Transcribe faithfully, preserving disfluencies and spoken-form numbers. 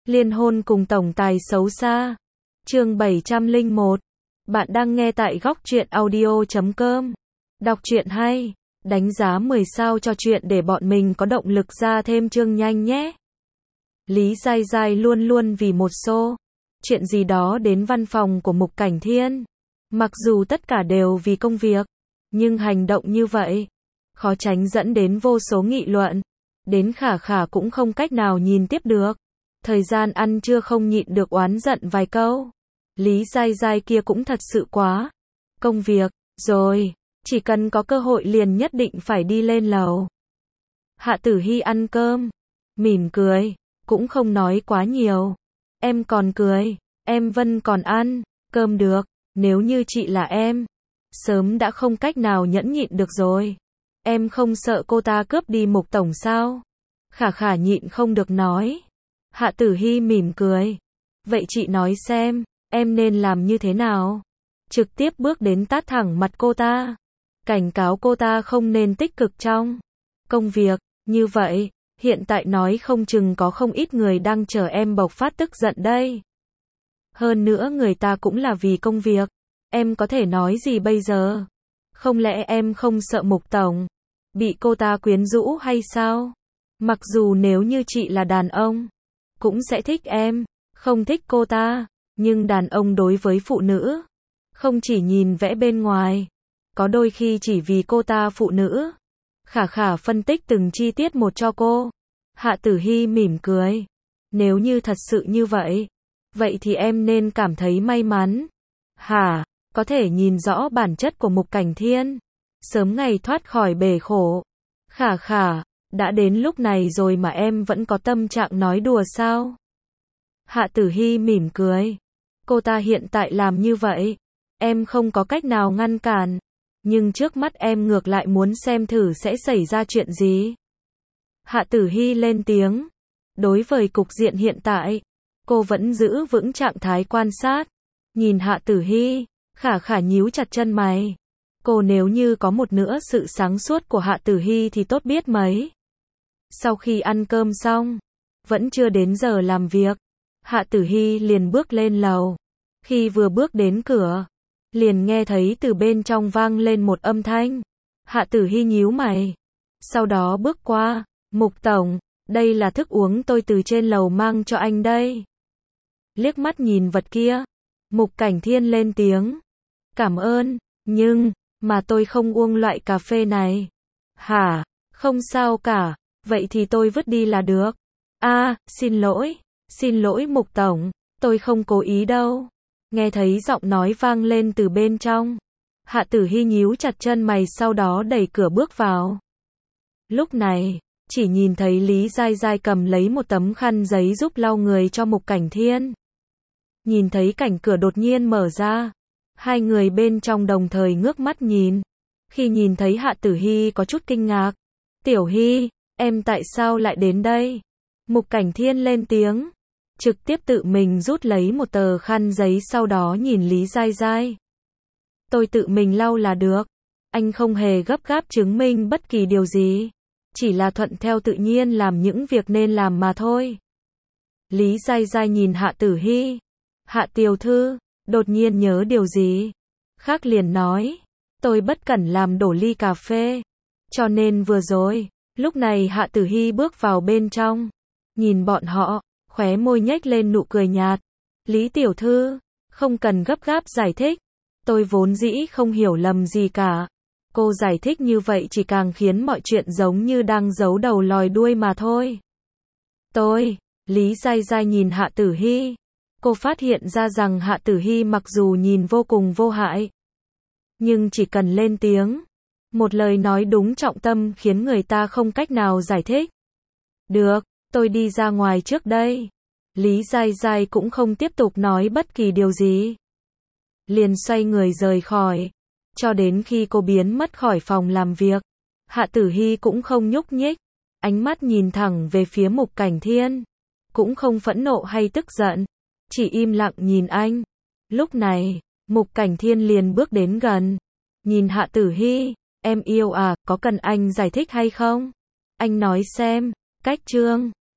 Liên hôn cùng tổng tài xấu xa. Chương bảy trăm lẻ một. Bạn đang nghe tại góc truyện audio chấm com. Đọc truyện hay, đánh giá mười sao cho truyện để bọn mình có động lực ra thêm chương nhanh nhé. Lý Giai Giai luôn luôn vì một xô chuyện gì đó đến văn phòng của Mục Cảnh Thiên. Mặc dù tất cả đều vì công việc, nhưng hành động như vậy khó tránh dẫn đến vô số nghị luận. Đến Khả Khả cũng không cách nào nhìn tiếp được. Thời gian ăn trưa không nhịn được oán giận vài câu. Lý Giai Giai kia cũng thật sự quá công việc rồi, chỉ cần có cơ hội liền nhất định phải đi lên lầu. Hạ Tử Hi ăn cơm, mỉm cười, cũng không nói quá nhiều. Em còn cười, em Vân còn ăn cơm được, nếu như chị là em, sớm đã không cách nào nhẫn nhịn được rồi. Em không sợ cô ta cướp đi Mục tổng sao? Khả Khả nhịn không được nói. Hạ Tử Hi mỉm cười. Vậy chị nói xem, em nên làm như thế nào? Trực tiếp bước đến tát thẳng mặt cô ta. Cảnh cáo cô ta không nên tích cực trong công việc. Như vậy, hiện tại nói không chừng có không ít người đang chờ em bộc phát tức giận đây. Hơn nữa người ta cũng là vì công việc. Em có thể nói gì bây giờ? Không lẽ em không sợ Mục tổng bị cô ta quyến rũ hay sao? Mặc dù nếu như chị là đàn ông, cũng sẽ thích em, không thích cô ta. Nhưng đàn ông đối với phụ nữ, không chỉ nhìn vẻ bên ngoài, có đôi khi chỉ vì cô ta phụ nữ. Khả Khả phân tích từng chi tiết một cho cô. Hạ Tử Hi mỉm cười. Nếu như thật sự như vậy, vậy thì em nên cảm thấy may mắn. Hả? Có thể nhìn rõ bản chất của Mục Cảnh Thiên, sớm ngày thoát khỏi bể khổ. Khả Khả, đã đến lúc này rồi mà em vẫn có tâm trạng nói đùa sao? Hạ Tử Hi mỉm cười. Cô ta hiện tại làm như vậy, em không có cách nào ngăn cản. Nhưng trước mắt em ngược lại muốn xem thử sẽ xảy ra chuyện gì. Hạ Tử Hi lên tiếng. Đối với cục diện hiện tại, cô vẫn giữ vững trạng thái quan sát. Nhìn Hạ Tử Hi, Khả Khả nhíu chặt chân mày. Cô nếu như có một nửa sự sáng suốt của Hạ Tử Hi thì tốt biết mấy. Sau khi ăn cơm xong, vẫn chưa đến giờ làm việc, Hạ Tử Hi liền bước lên lầu. Khi vừa bước đến cửa, liền nghe thấy từ bên trong vang lên một âm thanh. Hạ Tử Hi nhíu mày, sau đó bước qua. Mục tổng, đây là thức uống tôi từ trên lầu mang cho anh đây. Liếc mắt nhìn vật kia, Mục Cảnh Thiên lên tiếng. Cảm ơn, nhưng, mà tôi không uống loại cà phê này. Hả? Không sao cả, vậy thì tôi vứt đi là được. À, xin lỗi, xin lỗi Mục tổng, tôi không cố ý đâu. Nghe thấy giọng nói vang lên từ bên trong. Hạ Tử Hi nhíu chặt chân mày sau đó đẩy cửa bước vào. Lúc này, chỉ nhìn thấy Lý Giai Giai cầm lấy một tấm khăn giấy giúp lau người cho Mục Cảnh Thiên. Nhìn thấy cảnh cửa đột nhiên mở ra, hai người bên trong đồng thời ngước mắt nhìn. Khi nhìn thấy Hạ Tử Hi có chút kinh ngạc. Tiểu Hi, em tại sao lại đến đây? Mục Cảnh Thiên lên tiếng. Trực tiếp tự mình rút lấy một tờ khăn giấy sau đó nhìn Lý Giai Giai. Tôi tự mình lau là được. Anh không hề gấp gáp chứng minh bất kỳ điều gì. Chỉ là thuận theo tự nhiên làm những việc nên làm mà thôi. Lý Giai Giai nhìn Hạ Tử Hi. Hạ tiểu thư, đột nhiên nhớ điều gì. Khác liền nói. Tôi bất cẩn làm đổ ly cà phê. Cho nên vừa rồi, lúc này Hạ Tử Hi bước vào bên trong. Nhìn bọn họ, khóe môi nhếch lên nụ cười nhạt. Lý tiểu thư, không cần gấp gáp giải thích. Tôi vốn dĩ không hiểu lầm gì cả. Cô giải thích như vậy chỉ càng khiến mọi chuyện giống như đang giấu đầu lòi đuôi mà thôi. Tôi, Lý Giai Giai nhìn Hạ Tử Hi. Cô phát hiện ra rằng Hạ Tử Hi mặc dù nhìn vô cùng vô hại, nhưng chỉ cần lên tiếng, một lời nói đúng trọng tâm khiến người ta không cách nào giải thích. Được, tôi đi ra ngoài trước đây. Lý Giai Giai cũng không tiếp tục nói bất kỳ điều gì. Liền xoay người rời khỏi. Cho đến khi cô biến mất khỏi phòng làm việc, Hạ Tử Hi cũng không nhúc nhích. Ánh mắt nhìn thẳng về phía Mục Cảnh Thiên. Cũng không phẫn nộ hay tức giận. Chỉ im lặng nhìn anh. Lúc này, Mục Cảnh Thiên liền bước đến gần. Nhìn Hạ Tử Hi. Em yêu à, có cần anh giải thích hay không? Anh nói xem. Cách chương